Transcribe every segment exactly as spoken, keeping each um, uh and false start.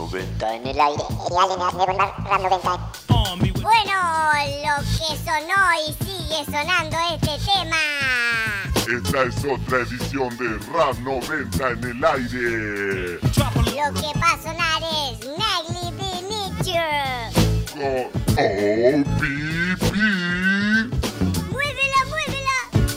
noventa en el aire. Rap noventa. Bueno, lo que sonó y sigue sonando este tema. Esta es otra edición de Rap noventa en el aire. Lo que va a sonar es Nightly the Nature. Con O P P. ¡Muévela, muévela!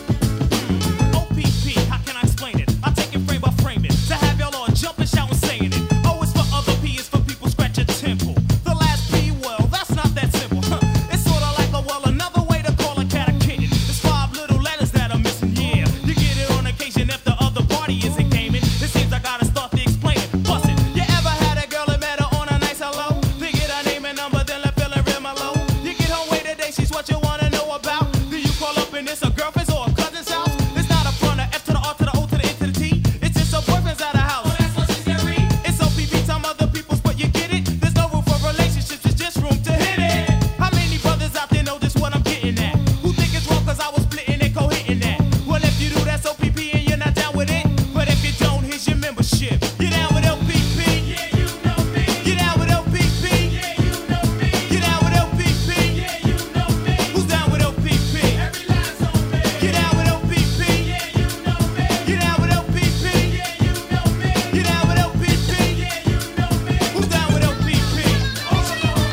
O P P, how can I explain it? I take it frame by frame it. To have y'all all jumping, shouting, saying it. O is for other, P is for people scratch a temple. The last P, well, that's not that simple. Huh. It's sorta like a, well, another way to call a cat a kitten. There's five little letters that are missing, yeah. You get it on occasion if the other party isn't gaming. It seems I gotta start to explain it. Bust it. You ever had a girl that met her on a nice hello? They get her name and number, then let feel her in my low. You get home way today, she's what you wanna know about. Do you call up and it's a girlfriend's or a cousin's house? It's not a front, a F to the R to the O to the N to the T. It's just her boyfriend's at the house. Oh, that's what she's hearing. It's O P P, time other people's, but you get it? There's no room for relationships, it's just room to hit it. How many brothers out there know this what I'm getting at? Who think it's wrong cause I was splitting and co-hitting that? Well, if you do, that's O P P and you're not down with it. But if you don't, here's your membership. You down with O P P? Yeah, you know me. You down with O P P? Yeah, you know me. You down with O P P? Yeah, you know me. Who's down with O P P? Every last on me. You down with O P P? Yeah, you know me. You down with O P P? Yeah, you know me. You down with O P P? Yeah, you know me. Who's down with O P P? Well,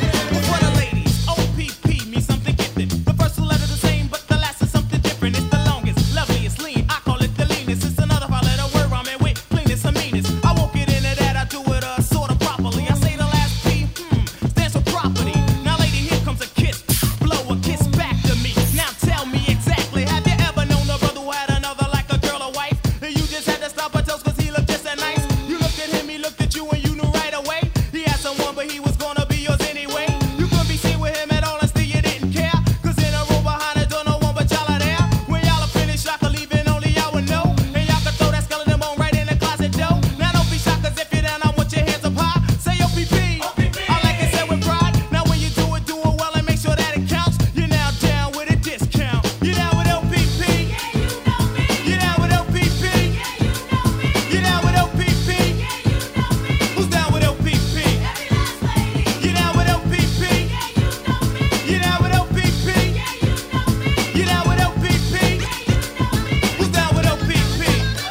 for the ladies, O P P means something gifted. The first two letters the same, but the last is something different. It's the longest, loveliest, lean. I call it the leanest. It's another five-letter word rhyming with cleanest and meanest. I won't get into that. I do it uh, sort of properly. I say the last P, hmm, stands for property. Now, lady, here comes a kiss. Blow a kiss back to me. Now, tell me exactly. Have you ever known a brother who had another like a girl or wife? And you just had to stop her toes cause he looked just that nice? You looked at him, he looked at you, and you knew right away. He had someone, but he was gonna be yours anyway. You couldn't be seen with him at all, and still you didn't care. Cause in a room behind the door, no one but y'all are there. When y'all are finished, y'all can leave and only y'all would know. And y'all can throw that skeleton bone right in the closet door. Now don't be shocked cause if you're down, I want your hands up high. Say O P P. I like it said with pride. Now when you do it, do it well and make sure that it counts. You're now down with a discount. You down with O P P? Yeah, you know me. You down with O P P? Yeah, you know me. You down with O P P? Yeah, you know me. Who's down with O P P? Every last lady. You down with O P P? Yeah, you know me. You down with O P P? Yeah, you know me. You down with O P P? Yeah, you know me. Who's down with O P P?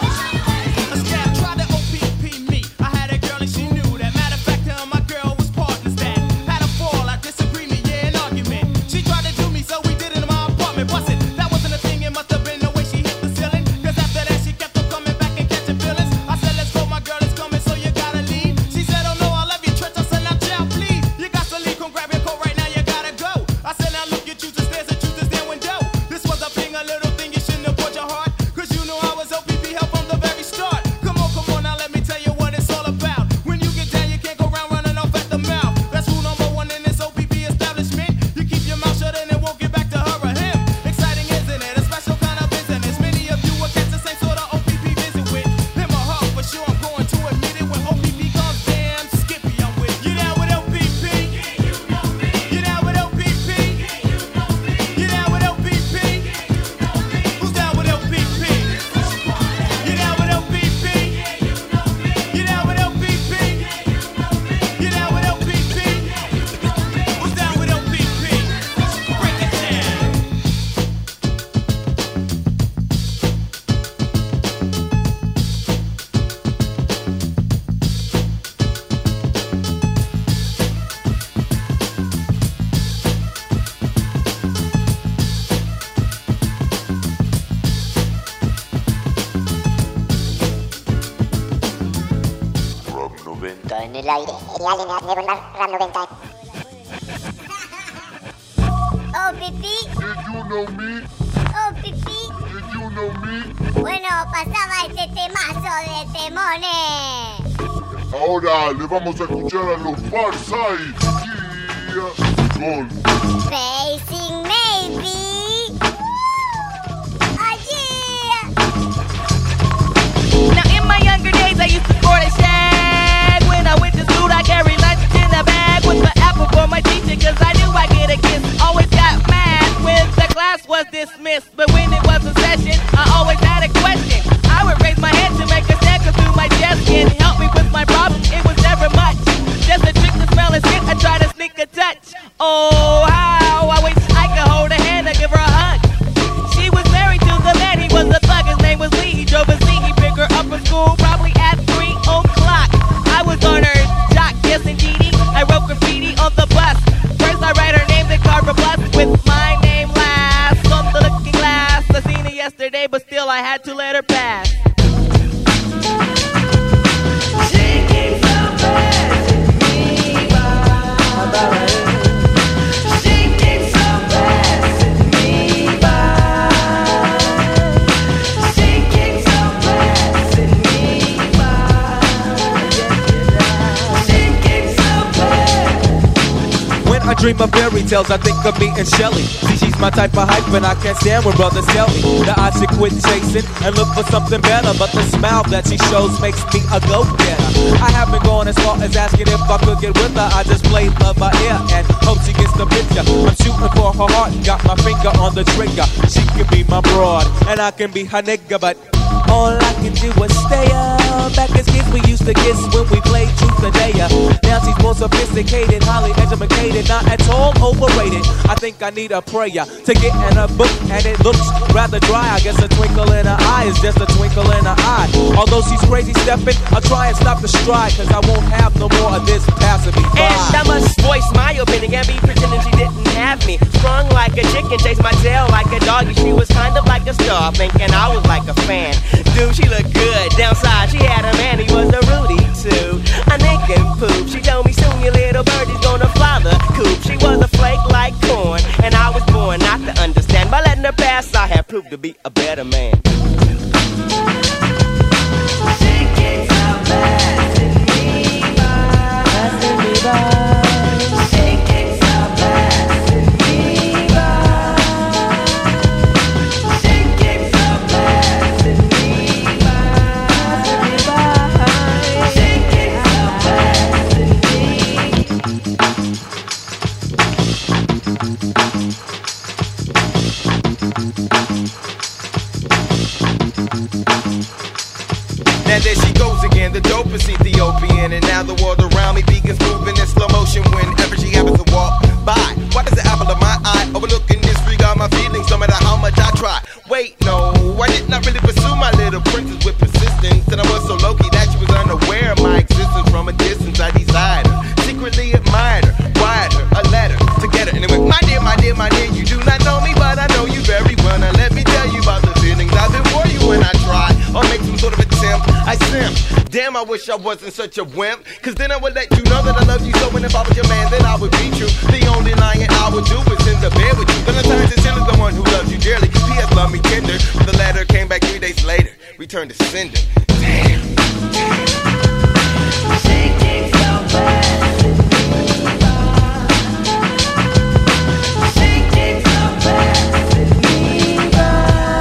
A scab tried to O P P me. I had a girl and she knew that. Matter of fact, her and my girl was partners that had a fall, a disagreement, yeah, an argument. She tried to do me, so we did it in my apartment. Bust it. That wasn't a thing, it must have been the way she hit the ceiling. Cause after that, she kept on coming back and catching feelings. I said, let's go, my girl is coming, so you gotta leave. She said, oh no, I love you, Trench. I said, now, child, please. You got to leave, come grab your coat right now, you gotta go. I said, now look, you choose the stairs and choose the stair window. This was a thing, a little thing, you shouldn't have put your heart. Cause you know I was O P P help from the very start. Come on, come on, now let me tell you what it's all about. When you get down, you can't go around running off at the mouth. That's rule number one in this O P P establishment. You keep your mouth shut and it won't get back to her or him. Exciting, isn't it? A special kind of business. Many of you will catch the same sort of O P P visit with. In my heart, for sure, I'm going to admit it. When O P P comes, damn skippy, I'm with. You down with O P P? Yeah, you know me. You down with O P P? Yeah, you know me. You down with O P P? Yeah, you know me. Who's down with O P P? You down with O P P? Yeah, you know me. You down with O P P? Yeah, you know me. You down with O P P? Yeah, you know me. Who's down with O P P? Break it down. Rap noventa en el aire. Rap noventa. O P P, Did you know me? O P P. Did you know me? Bueno, pasaba este temazo de temones. Ahora le vamos a escuchar a los Farside. Yeah. Con Facing maybe. Oh yeah. Now in my younger days I used to sport a shag. When I went to school I carried lunch in a bag with the apple for my teacher cause I knew I'd get a kiss. Always got mad when the class was dismissed. But when it was a session I always had a question. I would raise my hand to make a stand cause through my chest can help me with my problem. It was never much. Just well, I had to let her pass. She keeps on passing me by. She keeps on passing me by. She keeps on passing me by. She keeps on passing. When I dream of fairy tales, I think of me and Shelly. See, she's my type of hype, and I can't stand when brothers tell me that I should quit chasing and look for something better. But the smile that she shows makes me a go-getter. I haven't gone as far as asking if I could get with her. I just play love by ear and hope she gets the picture. I'm shooting for her heart, got my finger on the trigger. She can be my broad, and I can be her nigga, but all I can do is stay up. Back as kids we used to kiss when we played truth or dare. Now she's more sophisticated, highly educated, not at all overrated. I think I need a prayer to get in a book, and it looks rather dry. I guess a twinkle in her eye is just a twinkle in her eye. Although she's crazy stepping, I'll try and stop the stride, cause I won't have no more of this passing me by. And I must voice my opinion and be pretending she didn't have me. Strung like a chicken, chased my tail like a doggy. She was kind of like a star, thinking I was like a fan. Dude, she looked good. Downside, she had a man, he was a Rudy too. A nick and poop. She told me soon your little birdie's gonna fly the coop. She was a flake like corn, and I was born not to understand. By letting her pass, I have proved to be a better man. She keeps on passing me by. Passing me by. She keeps on passing me by. She keeps on passing me by. She keeps on passing me. Now there she goes again, the dopest Ethiopian. And now the world around me begins moving in slow motion whenever she happens to walk by. Why does the apple of my eye overlooking disregard my feelings no matter how much I try? Wait, no, I did not really pursue my little princess with persistence. And I was so low-key that she was unaware of my existence. From a distance I desired her, secretly admired her, wired her a letter to get her. And it went, my dear, my dear, my dear, you do not know me, but I know you very well. Now let me tell you about the feelings I've been for you when I try or make some sort of attempt. I simp. Damn, I wish I wasn't such a wimp, cause then I would let you know that I love you so. And if I was your man, then I would be true. The only lying I would do is in the bed with you. Valentine's is still the one who loves you dearly. P S love me tender, but the letter came back three days later, returned to sender. Damn. She keeps on passing me by. She keeps on passing me by.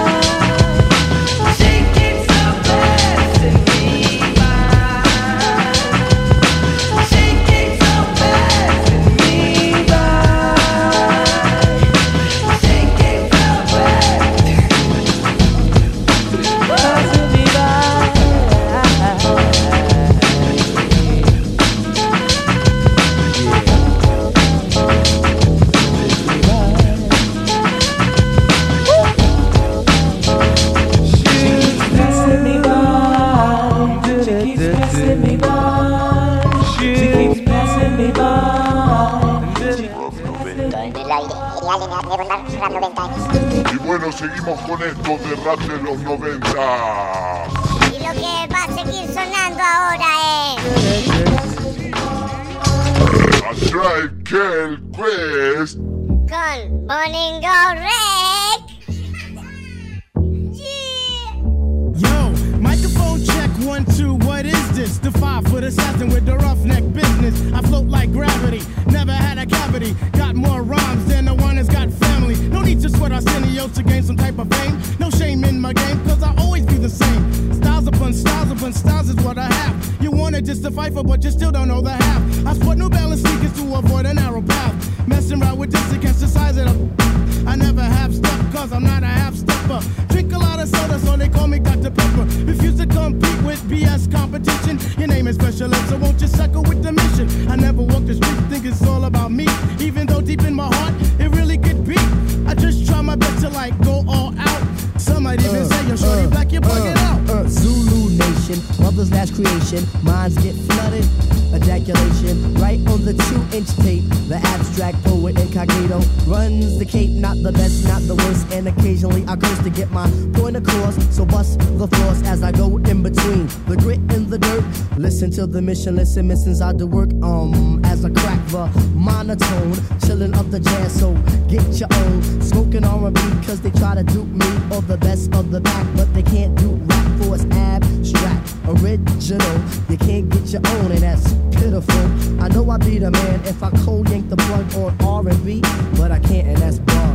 She keeps on passing me by. She keeps on passing me by. She keeps on passing me by. Y bueno, seguimos con esto de rap de los noventa. Y lo que va a seguir sonando ahora es A Tribe Called Quest con Boningo Rec. Yo, microphone check, one, two, what is this? The five-foot assassin with the roughneck business. I float like gravity, never had a cavity. Got more rhymes than the one that's got family. No need to sweat Arsenio to gain some type of fame. No shame in my game, cause I always be the same. Styles upon styles upon styles is what I have. You wanted just to fight for, but you still don't know the half. I sport New Balance sneakers to avoid a narrow path. Messing around with this against the size of the... I never have stuff, cause I'm not a half-stepper. Drink a lot of soda, so they call me Doctor Pepper. Refuse to compete with B S competition. Your name is Special Ed, so won't you suckle with the mission? I never walk the street, think it's all about me. Even though deep in my heart, it really could be. I just try my best to like go all out. Some might even uh, say, yo, shorty uh, black, you're bugging uh, out. Uh, Zulu Nation, Father's last creation. Minds get flooded. Ejaculation right on the two-inch tape. The abstract poet incognito runs the cape, not the best, not the worst, and occasionally I curse to get my point across. So bust the floors as I go in between the grit and the dirt. Listen to the mission, listen, missions I do work. Um, as I crack the monotone, chilling up the jazz. So get your own smoking R and B, cause they try to dupe me or the best of the pack, but they can't do rap for it's abstract, original. You can't get your own, and that's pitiful. I know I'd be the man if I cold yank the plug on R and B, but I can't, and that's bug.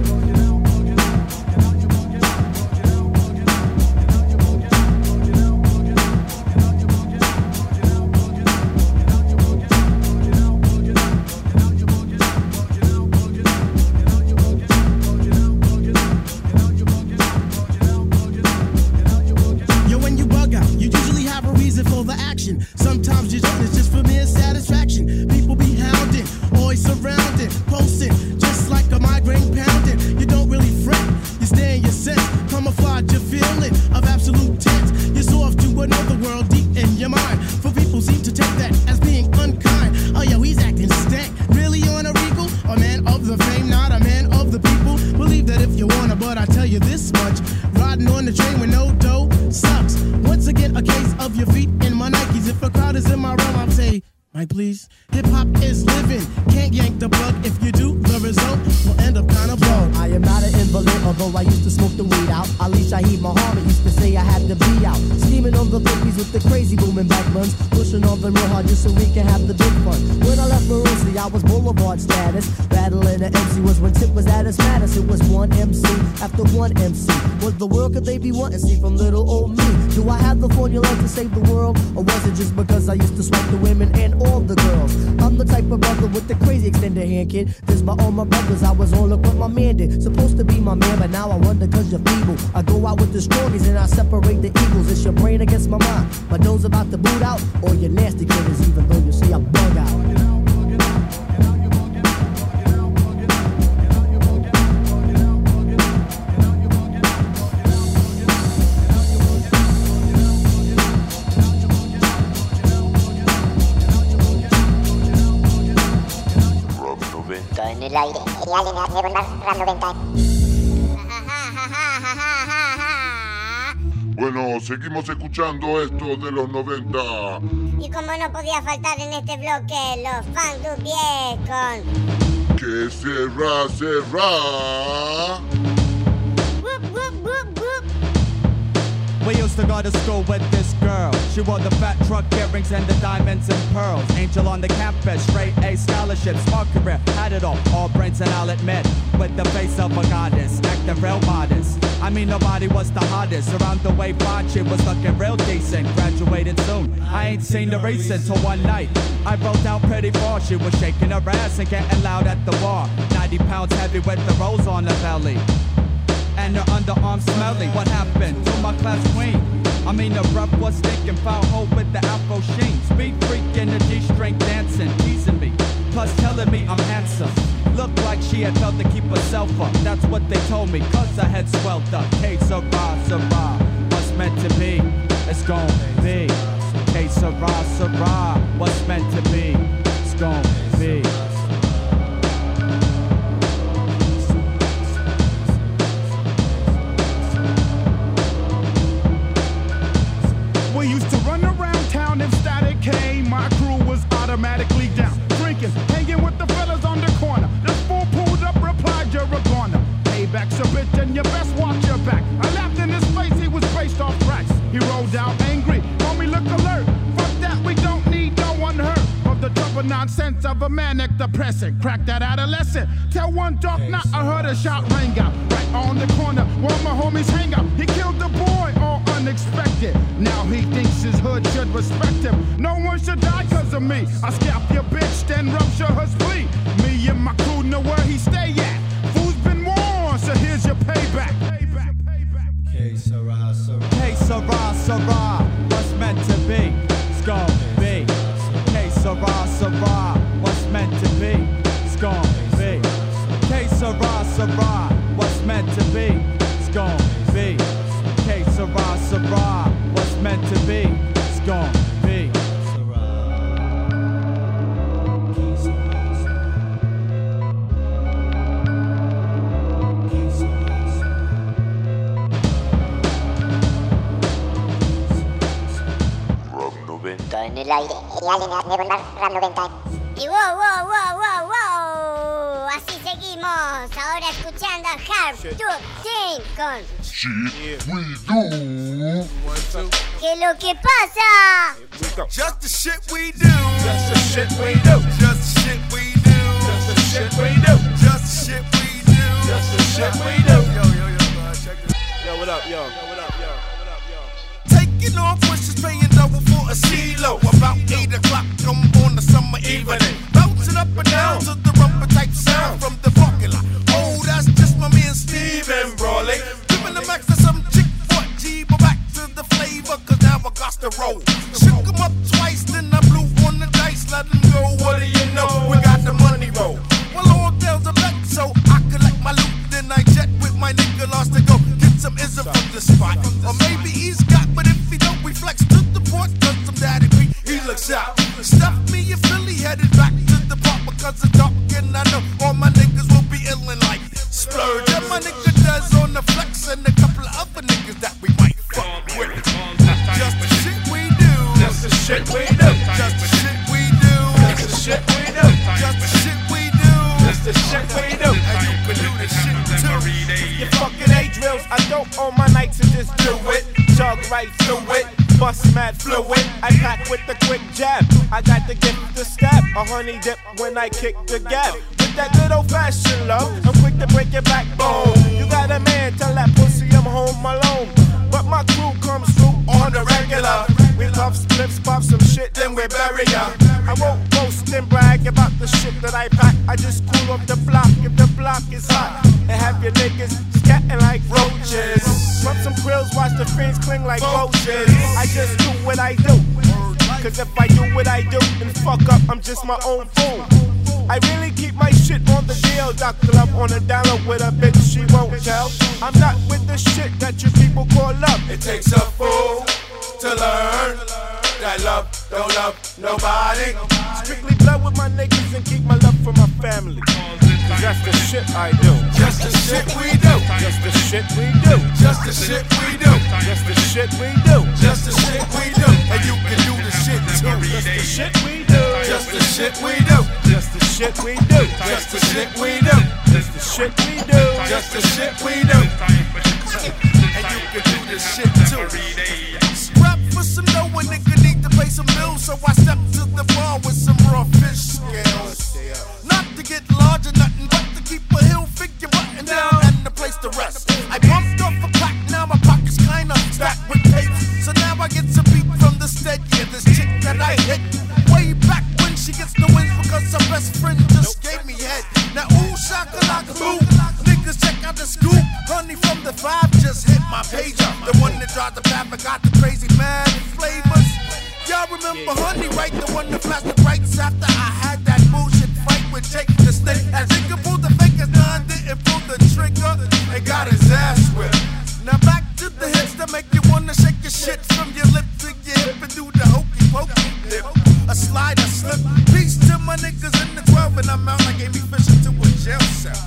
Sometimes you don't, it's just for mere satisfaction. People be hounding, always surrounding, posting, just like a migraine pounding. You don't really fret, you stay in your sense, camouflage your feeling of absolute tense. You're so off to another world deep in your mind. For people seem to take that as being unkind. Oh yo, he's acting stank, really on a regal? A man of the fame, not a man of the people. Believe that if you wanna, but I tell you this much, riding on the train with no dough sucks. Once again, a case of your feet in my Nikes. If a crowd is in my realm, I'll say, Mike, please. Hip hop is living, can't yank the plug. If you do, the result will end up kind of blown. I am not an invalid, although I used to smoke the weed out. Ali Shaheed Muhammad used to say I had to be out. Scheming on the fifties with the crazy booming back buns. Pushing on them real hard just so we can have the big fun. When I left Maroosie, I was Boulevard status. Battling the M C was when Tip was at its maddest. It was one M C after one M C. What the world could they be wanting to see from little old me? Do I have the formula to save the world? Or was it just because I used to swipe the women and all the girls? I'm the type of brother with the crazy extended hand, kid. This by all my brothers, I was on look what my man did. Supposed to be my man, but now I wonder cause you're feeble. I go out with the strongies and I separate the eagles. It's your brain against my mind. My nose about to boot out, or your nasty critters, even though you see I bug out. En el aire, y alguien hace volar Ram noventa. Bueno, seguimos escuchando esto de los noventa. Y como no podía faltar en este bloque, los fans du bien con... Que será, será. Whoop, whoop, whoop, whoop. We used to go to school with this girl. She wore the fat truck earrings and the diamonds and pearls. Angel on the campus, straight A scholarship, smart career, had it all, all brains and I'll admit, with the face of a goddess, acting real modest. I mean nobody was the hottest. Around the way fine, she was looking real decent. Graduated soon, I ain't seen the recent till one night I rolled out pretty far. She was shaking her ass and getting loud at the bar. Ninety pounds heavy with the rose on her belly and her underarm smelly. What happened to my class queen? I mean the rep was stinking, foul hoe with the afro sheen. Speed freak in the G-string dancing, teasing me, plus telling me I'm handsome. Looked like she had felt to keep herself up. That's what they told me, cause I had swelled up. K Sarah, Sarah, what's meant to be, it's gon' be. K Sarah, Sarah, what's meant to be, it's gon' be. We used to run around town if static came. My crew was automatically down. Drinking, hanging with the fellas on the corner. This fool pulled up, replied, you're a goner. Payback's a bitch and you best watch your back. I laughed in his face, he was based off cracks. He rolled out angry, homie look alert. Fuck that, we don't need no one hurt. Of the double nonsense of a manic depressant. Crack that adolescent. Tell one dark night I heard a shot rang out. Right on the corner where my homies hang out. He killed the boy, all unexpected. Now he thinks his hood should respect him. No one should die cause of me. I scalp your bitch, then rupture her spleen. Me and my crew know where he stay at. Fool's been warned, so here's your payback. K Sarah, Sarah, K Sarah, Sarah, what's meant to be, it's gon' be. K Sarah, Sarah, what's meant to be, it's gon' be. K Sarah, Sarah, what's meant to be, it's gon' be. K Sarah, Sarah, what's meant to be, it's gon' Está en el aire. Y alguien ha de volar RAM noventa. Y wow, wow, wow, wow, wow. Así seguimos. Ahora escuchando a Hard to Think con Shit we do. ¿Qué lo que pasa? Just the shit we do. Just the shit we do. Just the shit we do. Just the shit we do. Just the shit we do. Just the shit we do. Yo, yo, yo, check it. Yo, what up, yo? What up, yo? What up, yo? Taking off wishes, paying double for a CeeLo. About eight o'clock, come on the summer evening. Bouncing up and down to the rumba type sound from the parking lot. Oh, that's just my man Steven Brawley. Giving the max to some chick foot G, but back to the flavor, cause now I got to roll. Shook him up twice, then I blew on the dice, let him go. What do you know? We got the money roll. Well, all girls are back, so I collect my loot, then I jet with my nigga lost to go get some ism from the spot. Or maybe he's got, but if he don't, we flex to the port, cause some daddy beat, he looks out. Stuff me in Philly, headed back to the park because it's dark, and I know all my niggas will be illin' like splurge. And my nigga does on the flex, and a couple of other niggas that we might fuck with. Just the shit we do. Just the shit we do. Just the shit we do. Just the shit we do. Just the shit we do. Just the shit we do. And you can do this shit too. You fucking A-drills, I don't own my nights and just do it. Jog right through it, bust mad fluid. I pack with the quick jab. I got the gift to stab. A honey dip when I kick the gap. With that good old fashioned love, I'm quick to break your backbone. You got a man, tell that pussy I'm home alone. But my crew comes through on the regular. We puff spliffs, pop some shit, then we bury ya. I won't boast and brag about the shit that I pack. I just cool up the block if the block is hot. And have your niggas scatting like roaches. Rub some grills, watch the fiends cling like roaches. I just do what I do. Cause if I do what I do and fuck up, I'm just my own fool. I really keep my shit on the deal. Doctor Love on a download with a bitch she won't tell. I'm not with the shit that you people call love. It takes a fool to learn that love don't love nobody. Strictly blood with my niggas and keep my love for my family. Cause that's the shit I do. Just the shit we do. Just the shit we do. Just the shit we do. Just the shit we do. Just the shit we do. And you can do the shit too. Just the shit we do. Just the shit we do. Just the shit we do. Just the shit we do. Just the shit we do. Just the shit we do. And you can do the shit too. Scrap for some dough, a nigga need to pay some bills, so I step to the bar with some raw fish scales. Not to get large or nothing, but to keep a hill figure button down and the place to rest. I bumped off a pack, now my pocket's kinda stacked with tapes. So now I get some beat from the stead, yeah, this chick that I hit way back when she gets the wins because her best friend just gave me head. Now ooh, shakalaka boo, niggas check out the scoop. Honey from the five just hit my pager. The one that drives the path, I got the crazy mad flavors. Y'all remember Honey, right? The one that flashed the brights after I had that bullshit fight with Jake the Snake. As he could pull the fakers, none didn't pull the trigger and got his ass whipped. Now back to the hits that make you wanna shake your shit from your lip to your hip and do the hokey pokey dip. A slide, a slip. Peace to my niggas in the twelve and I'm out like Amy Fisher to a jail cell.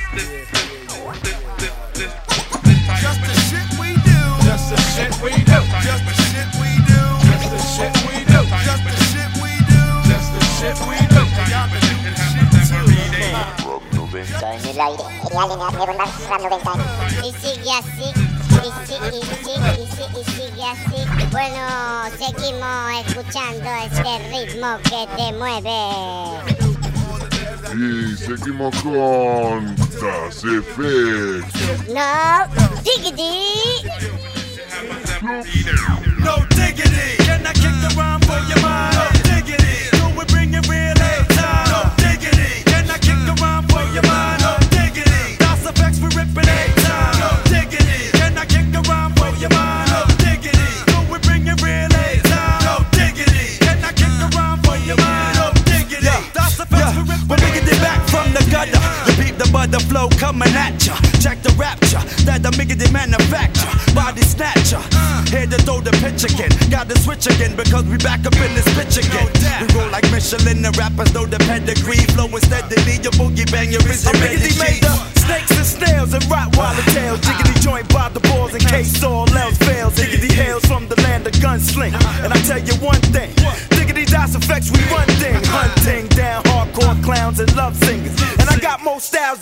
Just the shit we do. Just the shit we do. Just the shit we do. Just the shit we do. Just the shit we do. Just the shit we do. Y'all been doing shit too. RAM noventa en el aire. Y alguien ha de volar RAM noventa. Y sigue así, y sigue, y sigue, y sigue, y sigue así. Bueno, seguimos escuchando este ritmo que te mueve. Y seguimos con Das Effect. No, diggity. No diggity. Can I kick the rhyme for your mind? No diggity. Do we bring it real every time? No diggity. Can I kick the rhyme for your mind? No diggity. Das Effects, we ripping every time. No diggity. Can I kick the rhyme for your mind? No diggity. Do we bring it real every time? No diggity. Can I kick the rhyme for your mind? No diggity. Das Effects, we ripping. We're bringing it back from the gutter. You beat the butter flow coming at ya. Check the rapture that the miggity manufacture. Body snatcher. Here to throw the pitch again. Got to switch again because we back up in this bitch again. We roll like Michelin, the rappers know the pedigree. Flowing steadily, your boogie bang, your wrist. I'm miggity made the snakes and snails and Rottweiler tails. Jiggity joint by the balls in case all else fails. Jiggity hails from the land of gunsling. And I tell you one thing,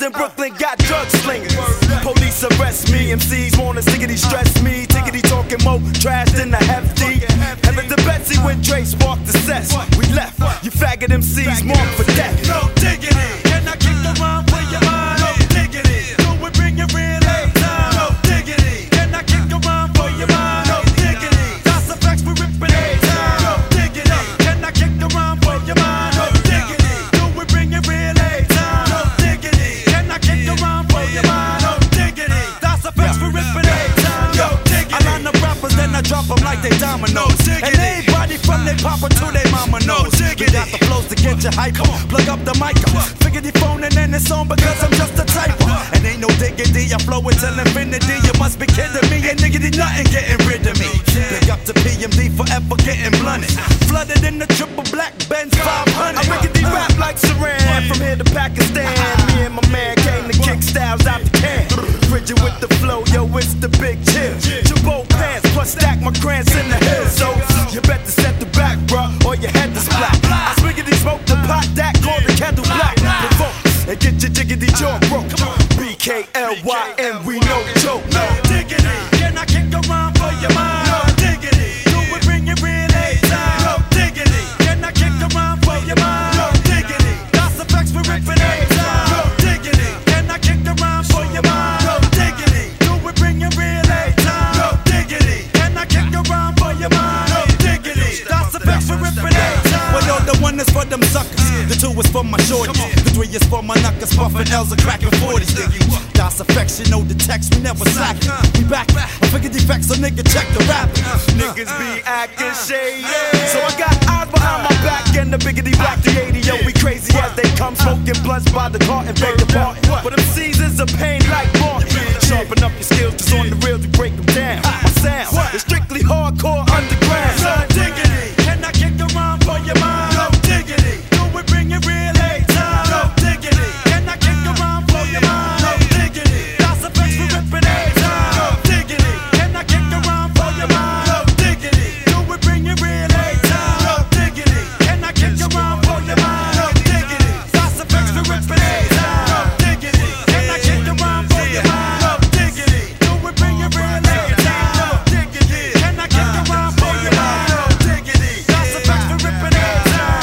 in Brooklyn got drug slingers. Police arrest me, M Cs wanna stickity stress me. Tickety talking more trash than the hefty. Heaven to Betsy when Dre sparked the cess. We left, you faggot M Cs marked for death. No diggity, can I kick the rhyme for your mind? No diggity, do we bring your real A time? No diggity, can I kick the rhyme for your mind? No diggity, that's the facts we ripping A time. No diggity, can I kick the rhyme for your mind? No diggity, do we bring your real A time? No diggity, can I kick the rhyme for your mind? No diggity, that's the facts we ripping A time. Yo, I line up rappers, then I drop them like they dominoes. And everybody from their papa to their mama knows. We got the flows to get you hyper. Plug up the mic up. Figure the phone and then it's on because I'm just a typer. And ain't no diggity, I flow until infinity. You must be kidding me. Ain't niggity nothing getting rid of me. Big up to P M D forever getting blunted. Flooded in the triple black Benz five hundred. I rickety rap like Saran from here to Pakistan. Me and my man came to kick styles out the can. Frigid with the flow, yo, it's the big chill. Jabot pants, plus stack my crayons in the hill. So you better set the back, bruh, or your head is black. I swiggity smoke the pot that call the kettle black. Provoke and get your jiggity jaw broke. B K L Y N, we no joke. No diggity, can I kick a rhyme for your mind? No diggity, do we bring your real A time? No diggity, can I kick a rhyme for your mind? No diggity, that's the facts we ripping A time. No diggity, can I kick a rhyme for your mind? No diggity, do we bring your real A time? No diggity, can I kick a rhyme for your mind? No diggity, that's the facts we ripping A time. Well, yo, the one is for them suckers. The two is for my shorties. The three is for my knuckers. Puffin' L's and cracking forties. Das affection, know the text, we never slack. We back. I figure defects, so nigga check the rap. Niggas be acting shady. So I got eyes behind my back and the biggity black the eighty. Yo, we crazy as they come, smoking blunts by the car and beg the part. But them C's is a pain like more. Sharpen up your skills, cause on the real we break them down. My sound is strictly hardcore underground. No diggity, can I kick the rhyme for your mind? No diggity, do we bring your real A time? No diggity, can I kick the rhyme for your mind? No diggity, that's the facts we ripping A time. No diggity, can I kick the rhyme for your mind? No diggity, do we bring your real A time? No diggity, can I kick the rhyme for your mind? No diggity, that's the facts we ripping A time. No diggity, can I kick the rhyme for your mind? No diggity, do we bring your real A time? No diggity, can I kick the rhyme for your mind? No diggity, that's the facts we ripping A time.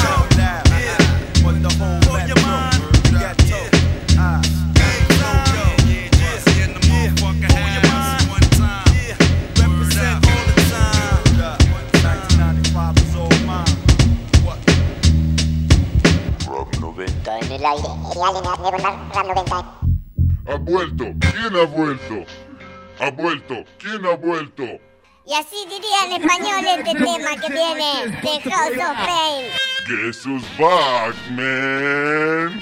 What the whole for your mind? Got to. Ah. Todo en el aire. Y alguien ha de volar Ram noventa. Ha vuelto. ¿Quién ha vuelto? Ha vuelto. ¿Quién ha vuelto? Y así diría en español este tema que viene de House of Pain. Guess who's back, man?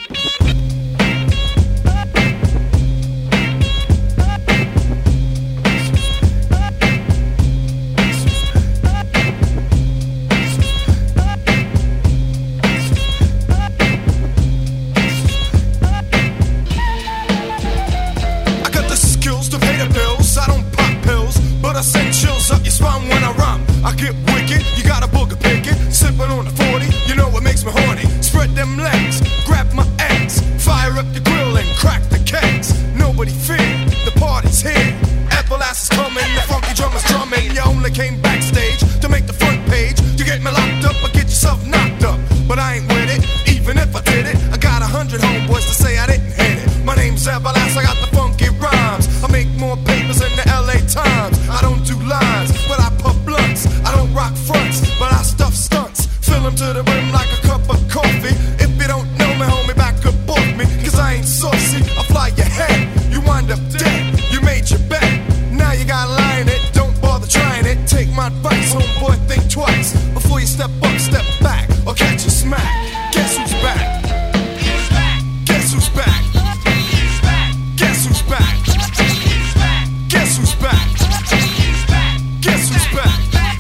But I send chills up your spine when I rhyme. I get wicked, you got a booger picking. Sipping on the forty, you know what makes me horny. Spread them legs, grab my eggs. Fire up the grill and crack the kegs. Nobody fear, the party's here. Apple ass is coming, the funky drummers drumming. You only came backstage to make the front page. You get me locked up or get yourself knocked up. But I ain't with it, even if I did it. I got a hundred homeboys to say I didn't hit it. My name's Everlast, I got the funky rhymes. I make more papers than the L A Times. I don't do lines, but I puff blunts. I don't rock fronts, but I stuff stunts. Fill them to the rim like a cup of coffee. If you don't know me, homie, back up off me. Cause I ain't saucy, I fly your head. You wind up dead, you made your bet. Now you gotta line it, don't bother trying it. Take my advice, homeboy, think twice before you step up, step back, or catch a smack. Guess who's back? Guess who's back? Guess who's back? Guess who's back? Guess who's back?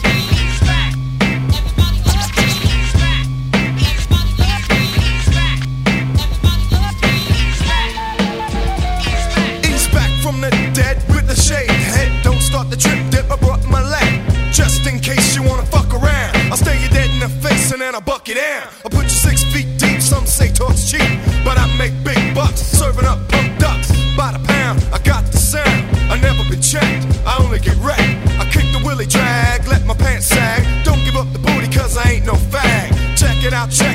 He's back from the dead with the shaved head. Don't start the trip dip, I brought my leg. Just in case you wanna fuck around, I'll stare you dead in the face and then I'll buck you down. I'll put you six feet deep, some say talk's cheap, but I make big bucks serving up pump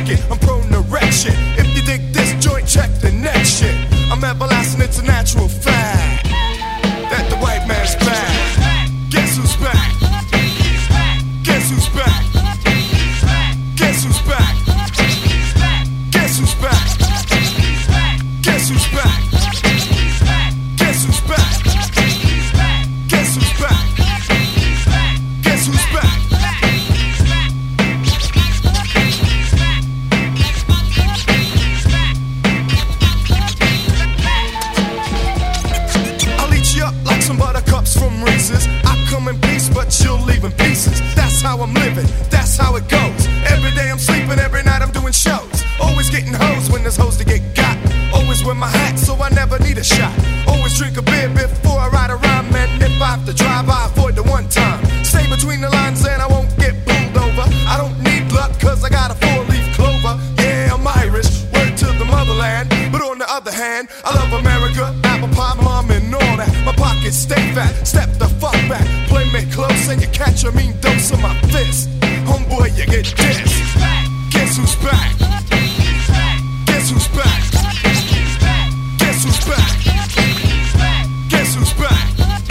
it. I'm prone to wreck shit. If you dig this joint, check the next shit. I'm everlasting, it's a natural fact that the white man's back. Guess who's back? Guess who's back? Guess who's back? Guess who's back? Guess who's back? Guess who's back? Guess who's back? Guess who's back? I'll eat you up like some buttercups from Reese's. I come in peace, but you'll leave in pieces. That's how I'm living, that's how it goes. Every day I'm sleeping, every night I'm doing shows. Always getting hoes when there's hoes to get got. Always wear my hat so I never need a shot. Always drink a beer before I ride around, man. If I have to drive, I avoid the one time. Stay between the lines and I won't get pulled over. I don't need luck cause I got a four-leaf clover. Yeah, I'm Irish, word to the motherland. But on the other hand, I love America, apple pie, mom, and all that. My pockets stay fat, step the fuck back. Play me close and you catch a mean dose of my fist. Homeboy, you get dissed. Guess who's back? Guess who's back? Guess who's back? Guess who's back?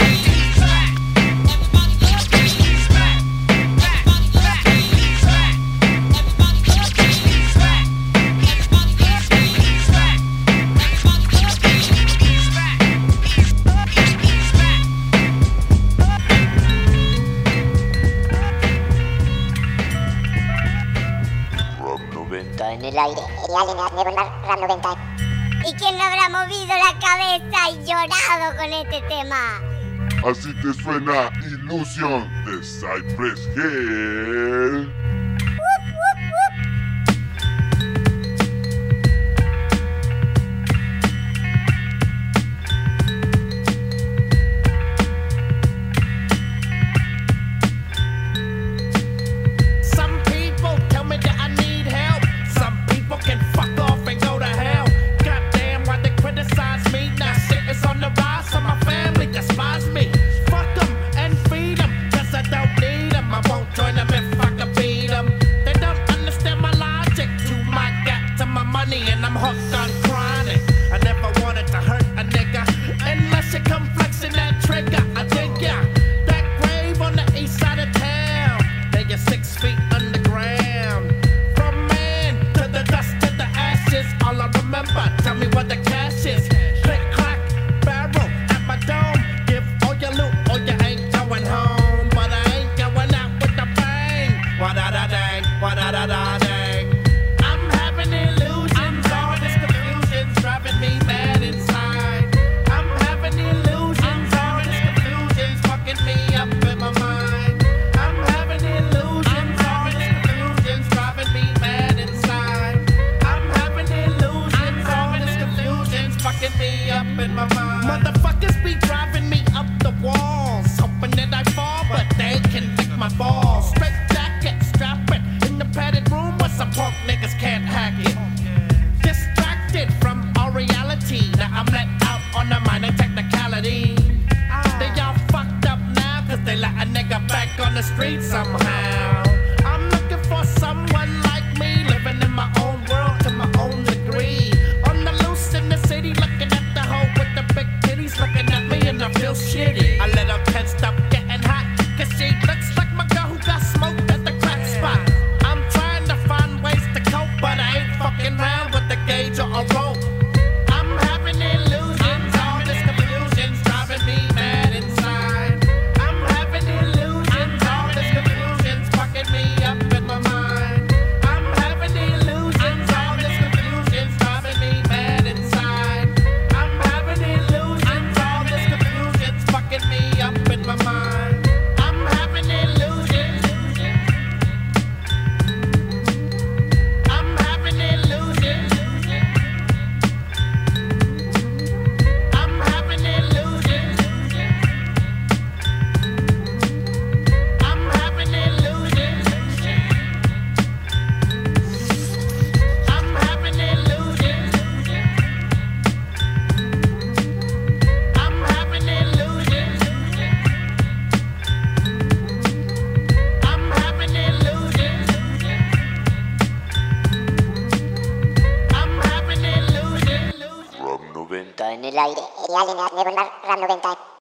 En el aire, el alien de Ram noventa. ¿Y quién no habrá movido la cabeza y llorado con este tema? Así te suena Illusion de Cypress Hill. Alien, Nevermar, Ram noventa.